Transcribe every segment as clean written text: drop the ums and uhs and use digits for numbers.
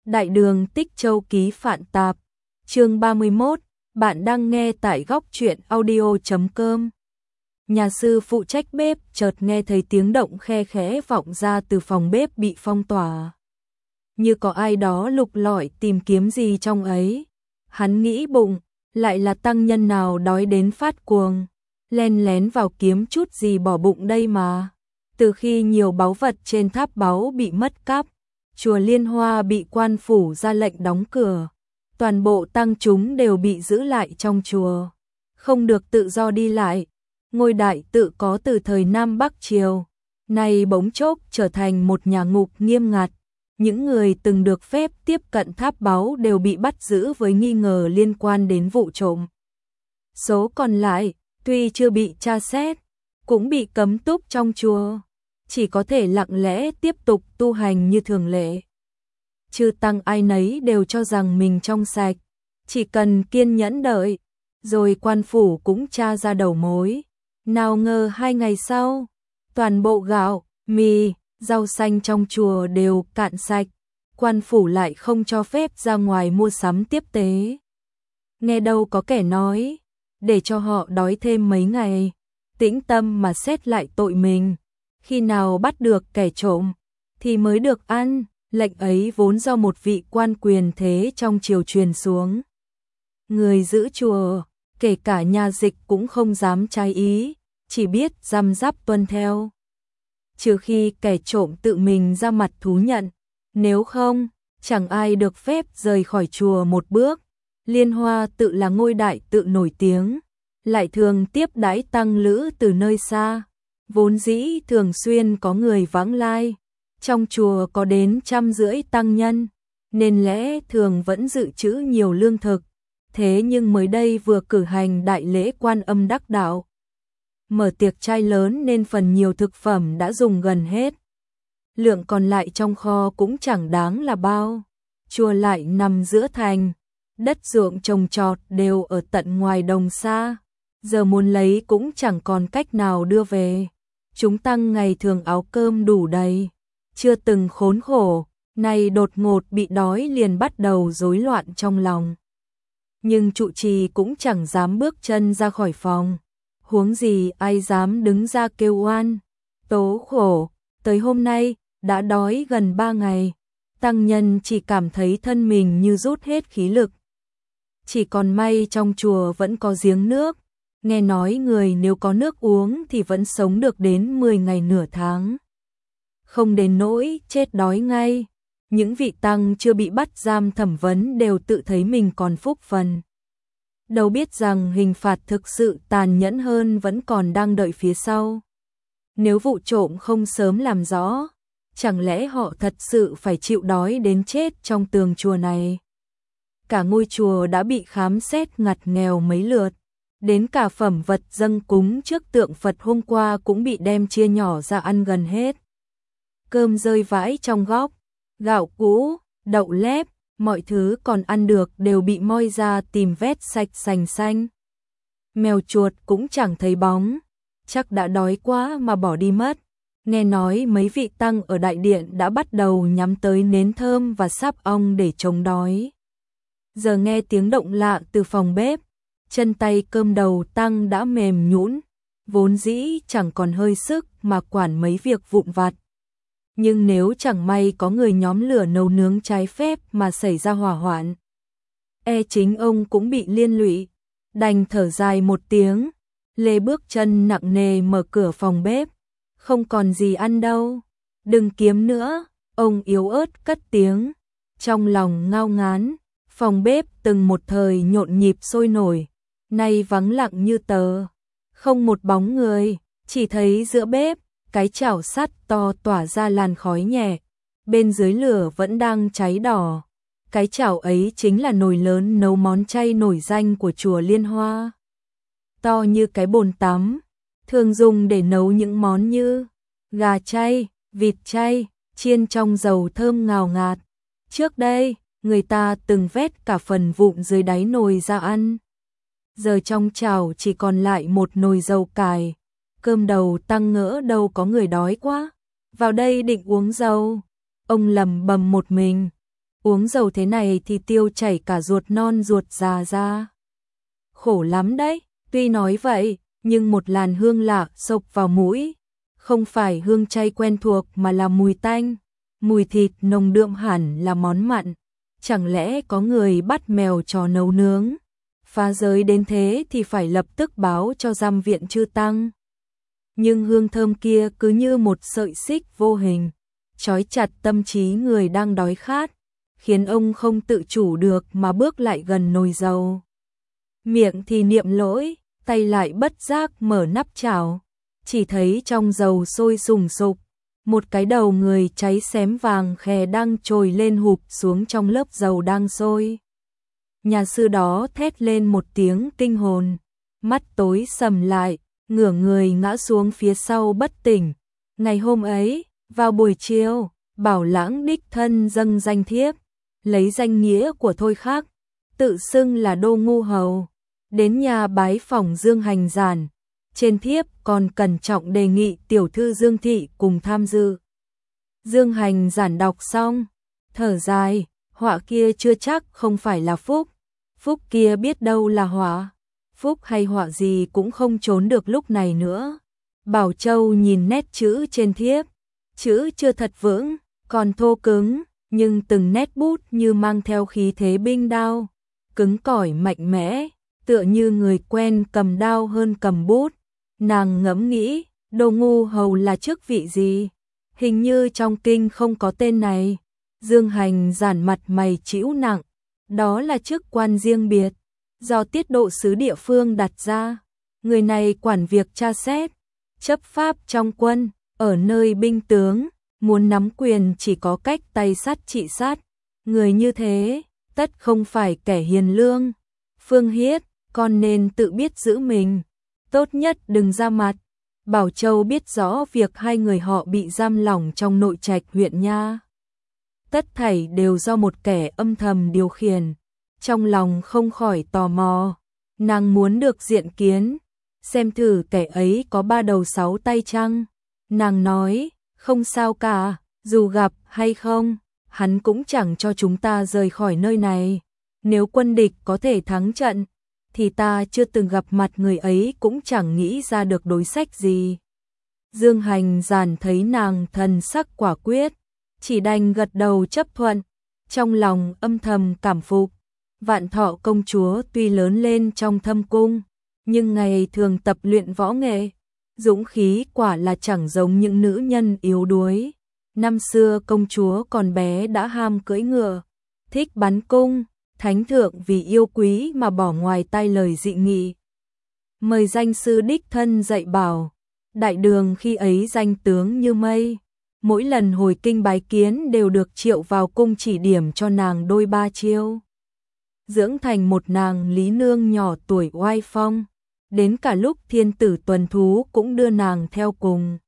Đại đường Tích Châu ký Phạn Tạp, chương 31, bạn đang nghe tại góc truyện audio.com. Nhà sư phụ trách bếp chợt nghe thấy tiếng động khe khẽ vọng ra từ phòng bếp bị phong tỏa. Như có ai đó lục lọi tìm kiếm gì trong ấy. Hắn nghĩ bụng, lại là tăng nhân nào đói đến phát cuồng, len lén vào kiếm chút gì bỏ bụng đây mà. Từ khi nhiều báu vật trên tháp báu bị mất cắp, chùa Liên Hoa bị quan phủ ra lệnh đóng cửa, toàn bộ tăng chúng đều bị giữ lại trong chùa, không được tự do đi lại. Ngôi đại tự có từ thời Nam Bắc Triều, nay bỗng chốc trở thành một nhà ngục nghiêm ngặt. Những người từng được phép tiếp cận tháp báu đều bị bắt giữ với nghi ngờ liên quan đến vụ trộm. Số còn lại, tuy chưa bị tra xét, cũng bị cấm túc trong chùa, chỉ có thể lặng lẽ tiếp tục tu hành như thường lệ. Chư tăng ai nấy đều cho rằng mình trong sạch, chỉ cần kiên nhẫn đợi, rồi quan phủ cũng tra ra đầu mối. Nào ngờ 2 ngày sau, toàn bộ gạo, mì, rau xanh trong chùa đều cạn sạch, quan phủ lại không cho phép ra ngoài mua sắm tiếp tế. Nghe đâu có kẻ nói, để cho họ đói thêm mấy ngày, tĩnh tâm mà xét lại tội mình, khi nào bắt được kẻ trộm thì mới được ăn. Lệnh ấy vốn do một vị quan quyền thế trong triều truyền xuống. Người giữ chùa, kể cả nhà dịch cũng không dám trái ý, chỉ biết răm rắp tuân theo. Trừ khi kẻ trộm tự mình ra mặt thú nhận, nếu không, chẳng ai được phép rời khỏi chùa một bước. Liên Hoa tự là ngôi đại tự nổi tiếng, lại thường tiếp đãi tăng lữ từ nơi xa, vốn dĩ thường xuyên có người vãng lai. Trong chùa có đến 150 tăng nhân, nên lẽ thường vẫn dự trữ nhiều lương thực. Thế nhưng mới đây vừa cử hành đại lễ Quan Âm đắc đạo, mở tiệc trai lớn nên phần nhiều thực phẩm đã dùng gần hết. Lượng còn lại trong kho cũng chẳng đáng là bao. Chùa lại nằm giữa thành, đất ruộng trồng trọt đều ở tận ngoài đồng xa, giờ muốn lấy cũng chẳng còn cách nào đưa về. Chúng tăng ngày thường áo cơm đủ đầy, chưa từng khốn khổ, nay đột ngột bị đói liền bắt đầu rối loạn trong lòng. Nhưng trụ trì cũng chẳng dám bước chân ra khỏi phòng, huống gì ai dám đứng ra kêu oan, tố khổ. Tới hôm nay, đã đói gần 3 ngày, tăng nhân chỉ cảm thấy thân mình như rút hết khí lực. Chỉ còn may trong chùa vẫn có giếng nước, nghe nói người nếu có nước uống thì vẫn sống được đến 10 ngày nửa tháng. Không đến nỗi chết đói ngay. Những vị tăng chưa bị bắt giam thẩm vấn đều tự thấy mình còn phúc phần. Đâu biết rằng hình phạt thực sự tàn nhẫn hơn vẫn còn đang đợi phía sau. Nếu vụ trộm không sớm làm rõ, chẳng lẽ họ thật sự phải chịu đói đến chết trong tường chùa này? Cả ngôi chùa đã bị khám xét ngặt nghèo mấy lượt, đến cả phẩm vật dâng cúng trước tượng Phật hôm qua cũng bị đem chia nhỏ ra ăn gần hết. Cơm rơi vãi trong góc, gạo cũ, đậu lép, mọi thứ còn ăn được đều bị moi ra tìm vét sạch sành xanh. Mèo chuột cũng chẳng thấy bóng, chắc đã đói quá mà bỏ đi mất. Nghe nói mấy vị tăng ở đại điện đã bắt đầu nhắm tới nến thơm và sáp ong để chống đói. Giờ nghe tiếng động lạ từ phòng bếp, chân tay cơm đầu tăng đã mềm nhũn, vốn dĩ chẳng còn hơi sức mà quản mấy việc vụn vặt. Nhưng nếu chẳng may có người nhóm lửa nấu nướng trái phép mà xảy ra hỏa hoạn, chính ông cũng bị liên lụy. Đành thở dài một tiếng, lê bước chân nặng nề mở cửa phòng bếp. Không còn gì ăn đâu, đừng kiếm nữa, ông yếu ớt cất tiếng. Trong lòng ngao ngán, phòng bếp từng một thời nhộn nhịp sôi nổi, nay vắng lặng như tờ, không một bóng người, chỉ thấy giữa bếp cái chảo sắt to tỏa ra làn khói nhẹ, bên dưới lửa vẫn đang cháy đỏ. Cái chảo ấy chính là nồi lớn nấu món chay nổi danh của chùa Liên Hoa. To như cái bồn tắm, thường dùng để nấu những món như gà chay, vịt chay, chiên trong dầu thơm ngào ngạt. Trước đây, người ta từng vét cả phần vụn dưới đáy nồi ra ăn. Giờ trong chảo chỉ còn lại một nồi dầu cải. Cơm đầu tăng ngỡ đâu có người đói quá, vào đây định uống dâu. Ông lẩm bẩm một mình, Uống dầu thế này thì tiêu chảy cả ruột non ruột già ra. Khổ lắm đấy, tuy nói vậy, nhưng một làn hương lạ xộc vào mũi. Không phải hương chay quen thuộc mà là mùi tanh, mùi thịt nồng đượm hẳn là món mặn. Chẳng lẽ có người bắt mèo chó nấu nướng? Phá giới đến thế thì phải lập tức báo cho giám viện chư tăng. Nhưng hương thơm kia cứ như một sợi xích vô hình, trói chặt tâm trí người đang đói khát, khiến ông không tự chủ được mà bước lại gần nồi dầu. Miệng thì niệm lỗi, tay lại bất giác mở nắp chảo, chỉ thấy trong dầu sôi sùng sục, một cái đầu người cháy xém vàng khè đang trồi lên hụp xuống trong lớp dầu đang sôi. Nhà sư đó thét lên một tiếng kinh hồn, mắt tối sầm lại, ngửa người ngã xuống phía sau bất tỉnh. Ngày hôm ấy, vào buổi chiều, Bảo Lãng đích thân dâng danh thiếp, lấy danh nghĩa của Thôi Khắc, tự xưng là Đô Ngu Hầu, đến nhà bái phỏng Dương Hành Giản. Trên thiếp còn cẩn trọng đề nghị tiểu thư Dương Thị cùng tham dự. Dương Hành Giản đọc xong, thở dài, họa kia chưa chắc không phải là phúc, phúc kia biết đâu là họa, phúc hay họa gì cũng không trốn được lúc này nữa. Bảo Châu nhìn nét chữ trên thiếp, chữ chưa thật vững, còn thô cứng, nhưng từng nét bút như mang theo khí thế binh đao, cứng cỏi mạnh mẽ, tựa như người quen cầm đao hơn cầm bút. Nàng ngẫm nghĩ, Đô Ngu Hầu là chức vị gì? Hình như trong kinh không có tên này. Dương Hành Giản mặt mày trĩu nặng, đó là chức quan riêng biệt, do tiết độ sứ địa phương đặt ra. Người này quản việc tra xét, chấp pháp trong quân, ở nơi binh tướng, muốn nắm quyền chỉ có cách tay sắt trị sát. Người như thế, tất không phải kẻ hiền lương. Phương Hiết, con nên tự biết giữ mình, tốt nhất đừng ra mặt. Bảo Châu biết rõ việc hai người họ bị giam lỏng trong nội trạch huyện nha. Tất thảy đều do một kẻ âm thầm điều khiển. Trong lòng không khỏi tò mò, nàng muốn được diện kiến, xem thử kẻ ấy có 3 đầu 6 tay chăng. Nàng nói, không sao cả, dù gặp hay không, hắn cũng chẳng cho chúng ta rời khỏi nơi này. Nếu quân địch có thể thắng trận, thì ta chưa từng gặp mặt người ấy cũng chẳng nghĩ ra được đối sách gì. Dương Hành Giản thấy nàng thần sắc quả quyết, chỉ đành gật đầu chấp thuận, trong lòng âm thầm cảm phục. Vạn Thọ công chúa tuy lớn lên trong thâm cung, nhưng ngày thường tập luyện võ nghệ, dũng khí quả là chẳng giống những nữ nhân yếu đuối. Năm xưa công chúa còn bé đã ham cưỡi ngựa, thích bắn cung, thánh thượng vì yêu quý mà bỏ ngoài tai lời dị nghị. Mời danh sư đích thân dạy bảo, đại đường khi ấy danh tướng như mây, mỗi lần hồi kinh bái kiến đều được triệu vào cung chỉ điểm cho nàng đôi ba chiêu. Dưỡng thành một nàng lý nương nhỏ tuổi oai phong, đến cả lúc thiên tử tuần thú cũng đưa nàng theo cùng.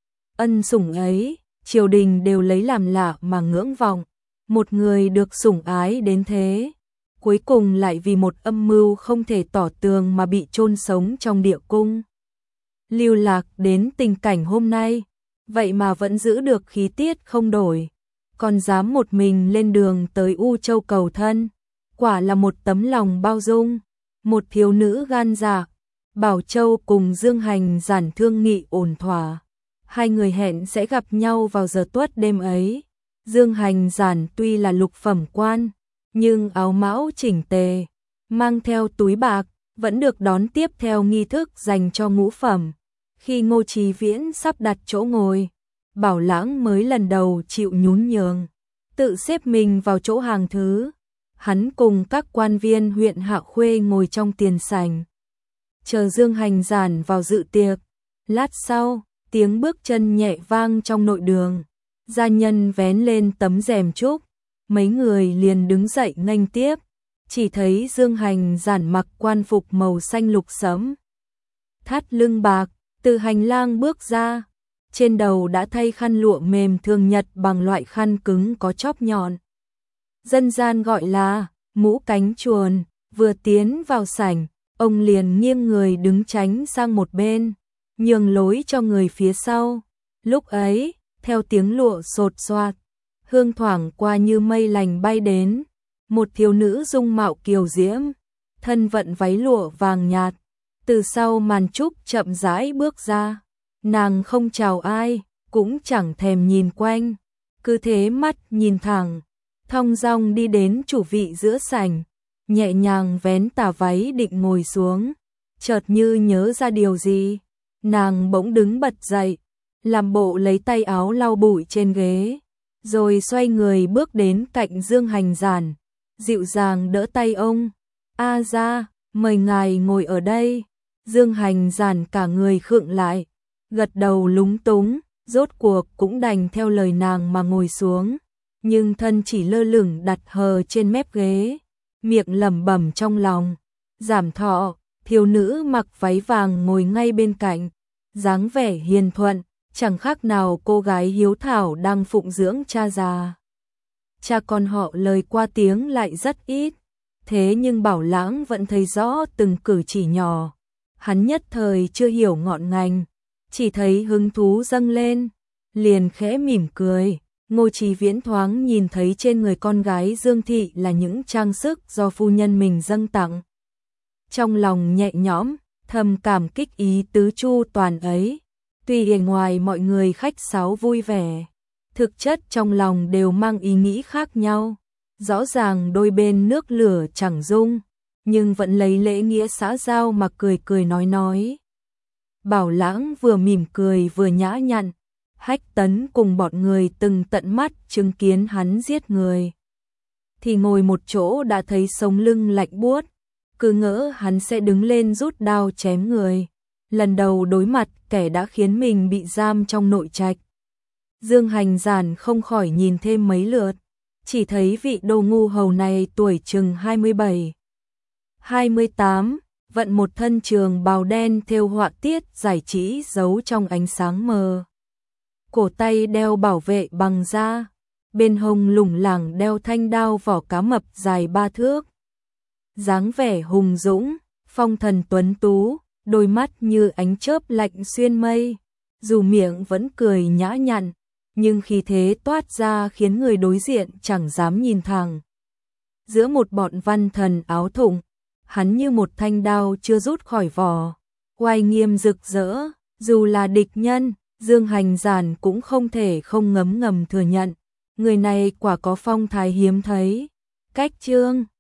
Ân sủng ấy, triều đình đều lấy làm lạ mà ngưỡng vọng, một người được sủng ái đến thế, cuối cùng lại vì một âm mưu không thể tỏ tường mà bị chôn sống trong địa cung. Lưu lạc đến tình cảnh hôm nay, vậy mà vẫn giữ được khí tiết không đổi, còn dám một mình lên đường tới U Châu cầu thân, quả là một tấm lòng bao dung, một thiếu nữ gan dạ. Bảo Châu cùng Dương Hành Giản thương nghị ổn thỏa, hai người hẹn sẽ gặp nhau vào giờ tuất đêm ấy. Dương Hành Giản tuy là lục phẩm quan, nhưng áo mão chỉnh tề, mang theo túi bạc, vẫn được đón tiếp theo nghi thức dành cho ngũ phẩm. Khi Ngô Chí Viễn sắp đặt chỗ ngồi, Bảo Lãng mới lần đầu chịu nhún nhường, tự xếp mình vào chỗ hàng thứ. Hắn cùng các quan viên huyện Hạ Khuê ngồi trong tiền sảnh, chờ Dương Hành Giản vào dự tiệc. Lát sau, tiếng bước chân nhẹ vang trong nội đường, gia nhân vén lên tấm rèm trúc, mấy người liền đứng dậy nghênh tiếp. Chỉ thấy Dương Hành Giản mặc quan phục màu xanh lục sẫm, thắt lưng bạc, từ hành lang bước ra, trên đầu đã thay khăn lụa mềm thường nhật bằng loại khăn cứng có chóp nhọn, dân gian gọi là mũ cánh chuồn. Vừa tiến vào sảnh, ông liền nghiêng người đứng tránh sang một bên, nhường lối cho người phía sau. Lúc ấy, theo tiếng lụa sột soạt, hương thoảng qua như mây lành bay đến, một thiếu nữ dung mạo kiều diễm, thân vận váy lụa vàng nhạt, từ sau màn trúc chậm rãi bước ra, nàng không chào ai, cũng chẳng thèm nhìn quanh, cứ thế mắt nhìn thẳng, thong dong đi đến chủ vị giữa sảnh, nhẹ nhàng vén tà váy định ngồi xuống, chợt như nhớ ra điều gì, nàng bỗng đứng bật dậy, làm bộ lấy tay áo lau bụi trên ghế, rồi xoay người bước đến cạnh Dương Hành Giản, dịu dàng đỡ tay ông, "A gia, mời ngài ngồi ở đây." Dương Hành Giản cả người khựng lại, gật đầu lúng túng, rốt cuộc cũng đành theo lời nàng mà ngồi xuống, nhưng thân chỉ lơ lửng đặt hờ trên mép ghế, miệng lẩm bẩm trong lòng, "Giảm thọ." Thiếu nữ mặc váy vàng ngồi ngay bên cạnh, dáng vẻ hiền thuận, chẳng khác nào cô gái hiếu thảo đang phụng dưỡng cha già. Cha con họ lời qua tiếng lại rất ít, thế nhưng Bảo Lãng vẫn thấy rõ từng cử chỉ nhỏ. Hắn nhất thời chưa hiểu ngọn ngành, chỉ thấy hứng thú dâng lên, liền khẽ mỉm cười. Ngô Chí Viễn thoáng nhìn thấy trên người con gái Dương Thị là những trang sức do phu nhân mình dâng tặng. Trong lòng nhẹ nhõm, thầm cảm kích ý tứ chu toàn ấy. Tuy ở ngoài mọi người khách sáo vui vẻ, thực chất trong lòng đều mang ý nghĩ khác nhau. Rõ ràng đôi bên nước lửa chẳng dung, nhưng vẫn lấy lễ nghĩa xã giao mà cười cười nói. Bảo Lãng vừa mỉm cười vừa nhã nhặn, Hách Tấn cùng bọn người từng tận mắt chứng kiến hắn giết người, thì ngồi một chỗ đã thấy sống lưng lạnh buốt, cứ ngỡ hắn sẽ đứng lên rút đao chém người. Lần đầu đối mặt kẻ đã khiến mình bị giam trong nội trạch. Dương Hành Giản không khỏi nhìn thêm mấy lượt, chỉ thấy vị đồ ngu hầu này tuổi chừng 27, 28, vận một thân trường bào đen thêu họa tiết giải trí giấu trong ánh sáng mờ. Cổ tay đeo bảo vệ bằng da, bên hông lủng lẳng đeo thanh đao vỏ cá mập dài 3 thước. Dáng vẻ hùng dũng, phong thần tuấn tú, đôi mắt như ánh chớp lạnh xuyên mây, dù miệng vẫn cười nhã nhặn, nhưng khí thế toát ra khiến người đối diện chẳng dám nhìn thẳng. Giữa một bọn văn thần áo thụng, hắn như một thanh đao chưa rút khỏi vỏ, oai nghiêm rực rỡ, dù là địch nhân, Dương Hành Giản cũng không thể không ngấm ngầm thừa nhận, người này quả có phong thái hiếm thấy. Cách chương